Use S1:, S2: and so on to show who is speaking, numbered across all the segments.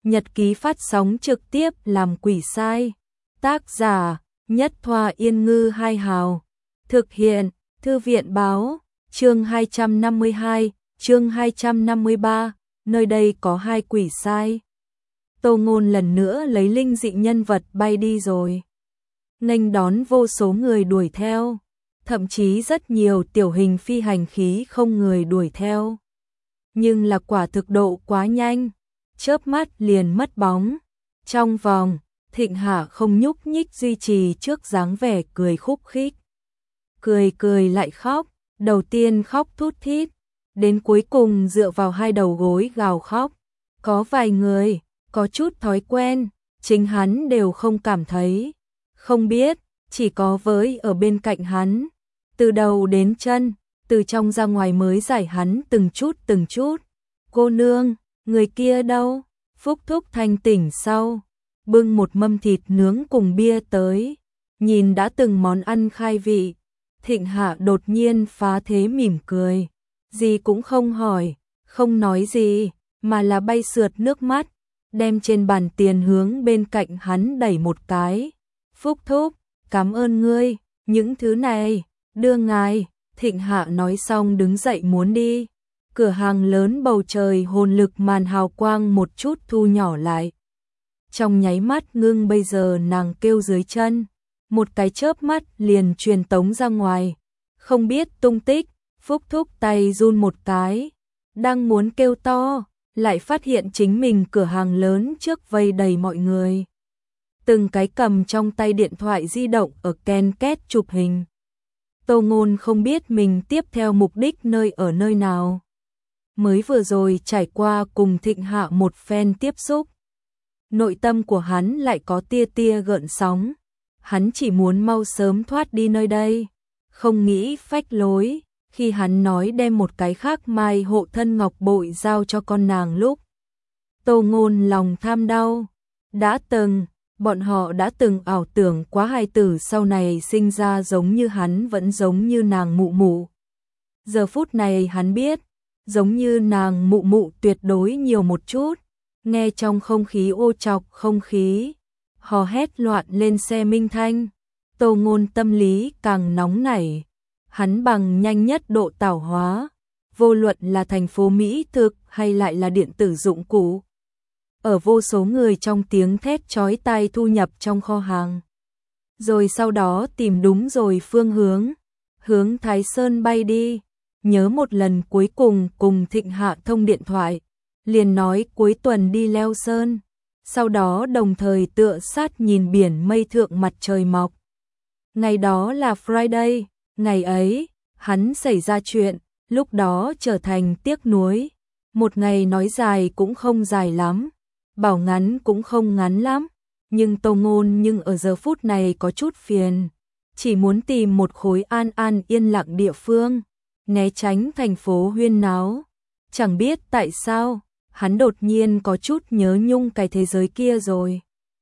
S1: nhật ký phát sóng trực tiếp làm quỷ sai. Tác giả, Nhất Thoa Yên Ngư Hai Hào. Thực hiện, Thư viện báo, chương 252, chương 253, nơi đây có hai quỷ sai. Tô Ngôn lần nữa lấy linh dị nhân vật bay đi rồi. Nghênh đón vô số người đuổi theo, thậm chí rất nhiều tiểu hình phi hành khí không người đuổi theo. Nhưng là quả thực độ quá nhanh, chớp mắt liền mất bóng. Trong vòng, Thịnh Hạ không nhúc nhích duy trì trước dáng vẻ cười khúc khích. Cười lại khóc, đầu tiên khóc thút thít, đến cuối cùng dựa vào hai đầu gối gào khóc. Có vài người, có chút thói quen, chính hắn đều không cảm thấy. Không biết, chỉ có với ở bên cạnh hắn, từ đầu đến chân, từ trong ra ngoài mới giải hắn từng chút. Cô nương, người kia đâu? Phúc Thúc thanh tỉnh sau, bưng một mâm thịt nướng cùng bia tới, nhìn đã từng món ăn khai vị. Thịnh Hạ đột nhiên phá thế mỉm cười, gì cũng không hỏi, không nói gì, mà là bay sượt nước mắt, đem trên bàn tiền hướng bên cạnh hắn đẩy một cái. Phúc Thúc, cảm ơn ngươi, những thứ này, đưa ngài. Thịnh Hạ nói xong đứng dậy muốn đi. Cửa hàng lớn bầu trời hồn lực màn hào quang một chút thu nhỏ lại. Trong nháy mắt ngưng bây giờ nàng kêu dưới chân. Một cái chớp mắt liền truyền tống ra ngoài. Không biết tung tích, Phúc Thúc tay run một cái. Đang muốn kêu to, lại phát hiện chính mình cửa hàng lớn trước vây đầy mọi người. Từng cái cầm trong tay điện thoại di động ở ken két chụp hình. Tô Ngôn không biết mình tiếp theo mục đích nơi ở nơi nào. Mới vừa rồi trải qua cùng Thịnh Hạ một phen tiếp xúc. Nội tâm của hắn lại có tia gợn sóng. Hắn chỉ muốn mau sớm thoát đi nơi đây. Không nghĩ phách lối, khi hắn nói đem một cái khác mai hộ thân ngọc bội giao cho con nàng lúc. Tô Ngôn lòng tham đau. Bọn họ đã từng ảo tưởng quá hài tử sau này sinh ra giống như hắn vẫn giống như nàng mụ mụ. Giờ phút này hắn biết, giống như nàng mụ mụ tuyệt đối nhiều một chút. Nghe trong không khí ô trọc không khí, hò hét loạn lên xe minh thanh. Tô Ngôn tâm lý càng nóng nảy. Hắn bằng nhanh nhất độ tảo hóa, vô luận là thành phố Mỹ thực hay lại là điện tử dụng cụ. Ở vô số người trong tiếng thét chói tai thu nhập trong kho hàng. Rồi sau đó tìm đúng rồi phương hướng Thái Sơn bay đi. Nhớ một lần cuối cùng Thịnh Hạ thông điện thoại, liền nói cuối tuần đi leo sơn. Sau đó đồng thời tựa sát nhìn biển mây thượng mặt trời mọc. Ngày đó là Friday, ngày ấy, hắn xảy ra chuyện, lúc đó trở thành tiếc nuối. Một ngày nói dài cũng không dài lắm, bảo ngắn cũng không ngắn lắm, nhưng Tô Ngôn ở giờ phút này có chút phiền, chỉ muốn tìm một khối an yên lặng địa phương, né tránh thành phố huyên náo. Chẳng biết tại sao, hắn đột nhiên có chút nhớ nhung cái thế giới kia rồi.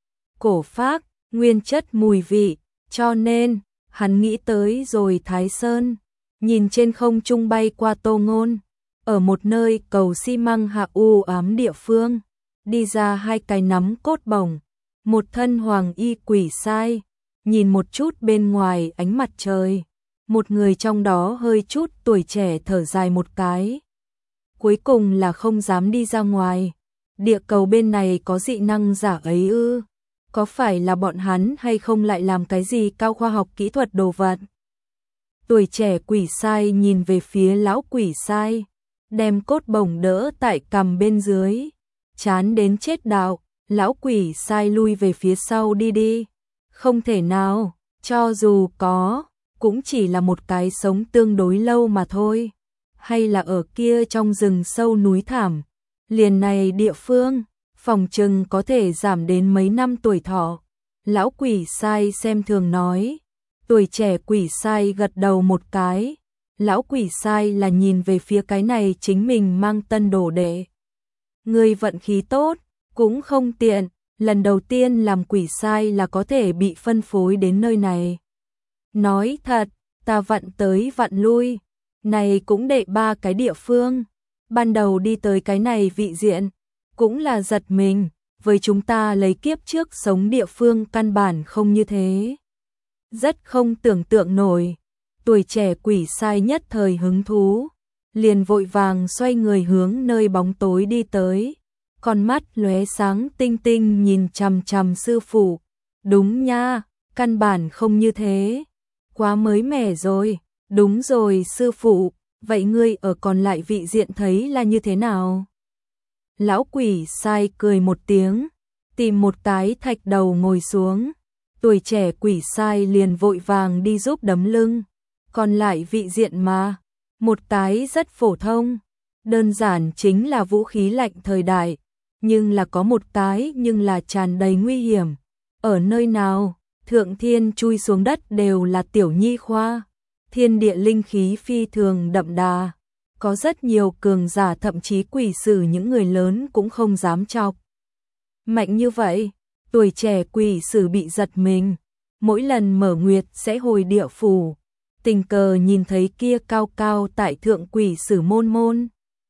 S1: Cổ phác, nguyên chất mùi vị, cho nên, hắn nghĩ tới rồi Thái Sơn, nhìn trên không trung bay qua Tô Ngôn, ở một nơi cầu xi măng hạ u ám địa phương. Đi ra hai cái nắm cốt bổng, một thân hoàng y quỷ sai, nhìn một chút bên ngoài ánh mặt trời. Một người trong đó hơi chút tuổi trẻ thở dài một cái. Cuối cùng là không dám đi ra ngoài. Địa cầu bên này có dị năng giả ấy ư? Có phải là bọn hắn hay không lại làm cái gì cao khoa học kỹ thuật đồ vật? Tuổi trẻ quỷ sai nhìn về phía lão quỷ sai, đem cốt bổng đỡ tại cằm bên dưới. Chán đến chết đạo, lão quỷ sai lui về phía sau đi. Không thể nào, cho dù có, cũng chỉ là một cái sống tương đối lâu mà thôi. Hay là ở kia trong rừng sâu núi thảm, liền này địa phương, phòng chừng có thể giảm đến mấy năm tuổi thọ. Lão quỷ sai xem thường nói. Tuổi trẻ quỷ sai gật đầu một cái. Lão quỷ sai là nhìn về phía cái này chính mình mang tân đồ đệ. Người vận khí tốt, cũng không tiện, lần đầu tiên làm quỷ sai là có thể bị phân phối đến nơi này. Nói thật, ta vặn tới vặn lui, này cũng đệ 3 cái địa phương. Ban đầu đi tới cái này vị diện, cũng là giật mình, với chúng ta lấy kiếp trước sống địa phương căn bản không như thế. Rất không tưởng tượng nổi, tuổi trẻ quỷ sai nhất thời hứng thú, liền vội vàng xoay người hướng nơi bóng tối đi tới, con mắt lóe sáng tinh tinh nhìn chằm chằm sư phụ. Đúng nha, căn bản không như thế, quá mới mẻ rồi. Đúng rồi sư phụ, vậy ngươi ở còn lại vị diện thấy là như thế nào? Lão quỷ sai cười một tiếng, tìm một cái thạch đầu ngồi xuống. Tuổi trẻ quỷ sai liền vội vàng đi giúp đấm lưng. Còn lại vị diện mà, một cái rất phổ thông, đơn giản chính là vũ khí lạnh thời đại, nhưng là có một cái nhưng là tràn đầy nguy hiểm. Ở nơi nào, thượng thiên chui xuống đất đều là tiểu nhi khoa. Thiên địa linh khí phi thường đậm đà, có rất nhiều cường giả thậm chí quỷ sử những người lớn cũng không dám chọc. Mạnh như vậy, tuổi trẻ quỷ sử bị giật mình, mỗi lần mở nguyệt sẽ hồi địa phủ, tình cờ nhìn thấy kia cao cao tại thượng quỷ sử môn môn.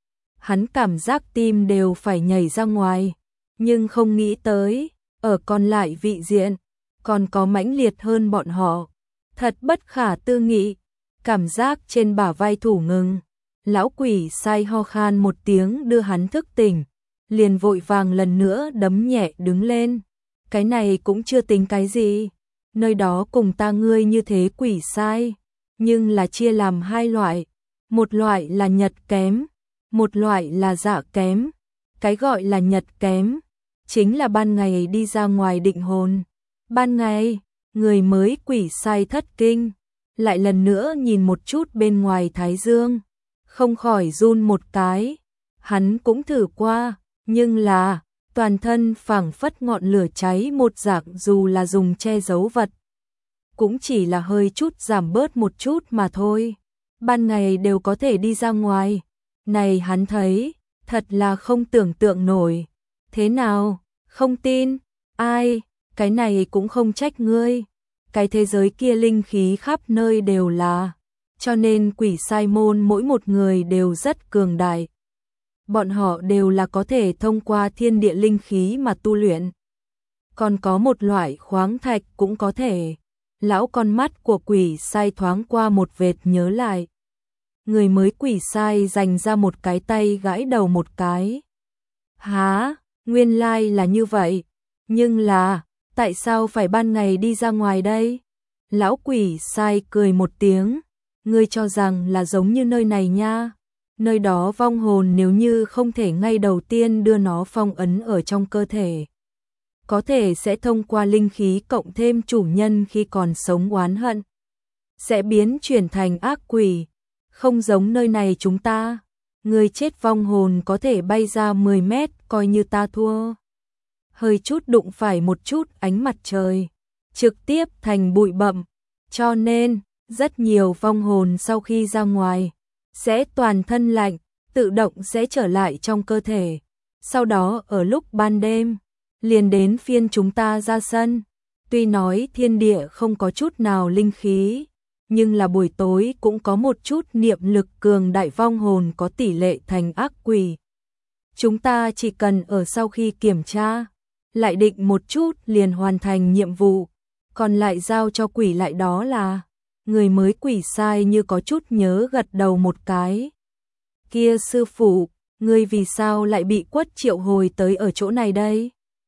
S1: Hắn cảm giác tim đều phải nhảy ra ngoài, nhưng không nghĩ tới, ở còn lại vị diện, còn có mãnh liệt hơn bọn họ, thật bất khả tư nghị. Cảm giác trên bả vai thủ ngừng, lão quỷ sai ho khan một tiếng đưa hắn thức tỉnh, liền vội vàng lần nữa đấm nhẹ đứng lên. Cái này cũng chưa tính cái gì, nơi đó cùng ta ngươi như thế quỷ sai, nhưng là chia làm hai loại, một loại là nhật kém, một loại là dạ kém. Cái gọi là nhật kém, chính là ban ngày đi ra ngoài định hồn. Ban ngày, người mới quỷ sai thất kinh, lại lần nữa nhìn một chút bên ngoài thái dương, không khỏi run một cái. Hắn cũng thử qua, nhưng là toàn thân phảng phất ngọn lửa cháy một dạng, dù là dùng che giấu vật, cũng chỉ là hơi chút giảm bớt một chút mà thôi. Ban ngày đều có thể đi ra ngoài, này hắn thấy, thật là không tưởng tượng nổi. Thế nào, không tin? Ai, cái này cũng không trách ngươi. Cái thế giới kia linh khí khắp nơi đều là, cho nên quỷ sai môn mỗi một người đều rất cường đại. Bọn họ đều là có thể thông qua thiên địa linh khí mà tu luyện. Còn có một loại khoáng thạch cũng có thể. Lão con mắt của quỷ sai thoáng qua một vệt nhớ lại. Người mới quỷ sai dành ra một cái tay gãi đầu một cái. Hả, nguyên lai là như vậy. Nhưng là, tại sao phải ban ngày đi ra ngoài đây? Lão quỷ sai cười một tiếng. Ngươi cho rằng là giống như nơi này nha. Nơi đó vong hồn nếu như không thể ngay đầu tiên đưa nó phong ấn ở trong cơ thể, có thể sẽ thông qua linh khí cộng thêm chủ nhân khi còn sống oán hận, sẽ biến chuyển thành ác quỷ. Không giống nơi này chúng ta, người chết vong hồn có thể bay ra 10 mét coi như ta thua. Hơi chút đụng phải một chút ánh mặt trời, trực tiếp thành bụi bặm, cho nên rất nhiều vong hồn sau khi ra ngoài sẽ toàn thân lạnh, tự động sẽ trở lại trong cơ thể. Sau đó ở lúc ban đêm, liền đến phiên chúng ta ra sân. Tuy nói thiên địa không có chút nào linh khí, nhưng là buổi tối cũng có một chút niệm lực cường đại vong hồn có tỷ lệ thành ác quỷ. Chúng ta chỉ cần ở sau khi kiểm tra, lại định một chút liền hoàn thành nhiệm vụ, còn lại giao cho quỷ lại. Đó là người mới quỷ sai như có chút nhớ gật đầu một cái. Kia sư phụ, ngươi vì sao lại bị quất triệu hồi tới ở chỗ này đây?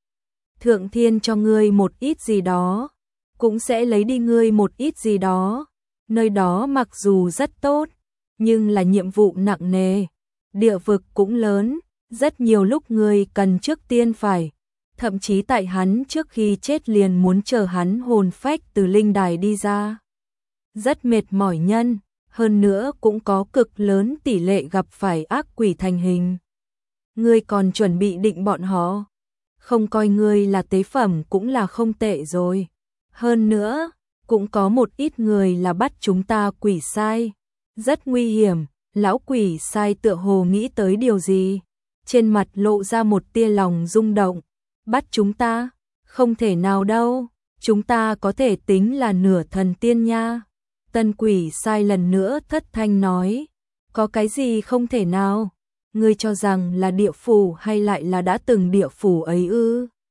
S1: Thượng thiên cho ngươi một ít gì đó, cũng sẽ lấy đi ngươi một ít gì đó. Nơi đó mặc dù rất tốt, nhưng là nhiệm vụ nặng nề, địa vực cũng lớn, rất nhiều lúc ngươi cần trước tiên phải, thậm chí tại hắn trước khi chết liền muốn chờ hắn hồn phách từ linh đài đi ra. Rất mệt mỏi nhân, hơn nữa cũng có cực lớn tỷ lệ gặp phải ác quỷ thành hình. Ngươi còn chuẩn bị định bọn họ, không coi ngươi là tế phẩm cũng là không tệ rồi. Hơn nữa, cũng có một ít người là bắt chúng ta quỷ sai, rất nguy hiểm. Lão quỷ sai tựa hồ nghĩ tới điều gì, trên mặt lộ ra một tia lòng rung động. Bắt chúng ta? Không thể nào đâu, chúng ta có thể tính là nửa thần tiên nha. Tân quỷ sai lần nữa thất thanh nói, có cái gì không thể nào? Ngươi cho rằng là địa phủ hay lại là đã từng địa phủ ấy ư?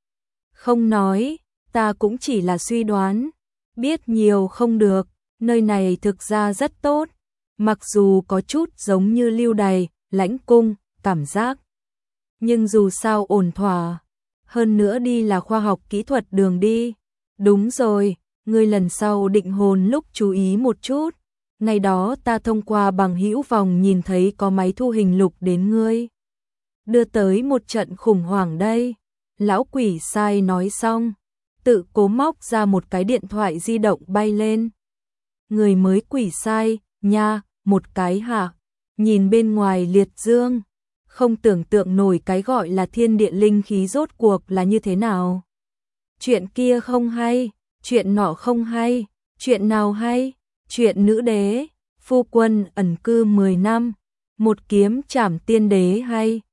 S1: Không nói, ta cũng chỉ là suy đoán, biết nhiều không được, nơi này thực ra rất tốt, mặc dù có chút giống như lưu đày, lãnh cung, cảm giác. Nhưng dù sao ổn thỏa, hơn nữa đi là khoa học kỹ thuật đường đi. Đúng rồi, ngươi lần sau định hồn lúc chú ý một chút. Ngày đó ta thông qua bằng hữu vòng nhìn thấy có máy thu hình lục đến ngươi. Đưa tới một trận khủng hoảng đây. Lão quỷ sai nói xong, tự cố móc ra một cái điện thoại di động bay lên. Người mới quỷ sai, nha, một cái hả? Nhìn bên ngoài liệt dương, không tưởng tượng nổi cái gọi là thiên địa linh khí rốt cuộc là như thế nào. Chuyện kia không hay, chuyện nọ không hay, chuyện nào hay? Chuyện nữ đế, phu quân ẩn cư 10 năm, một kiếm trảm tiên đế hay?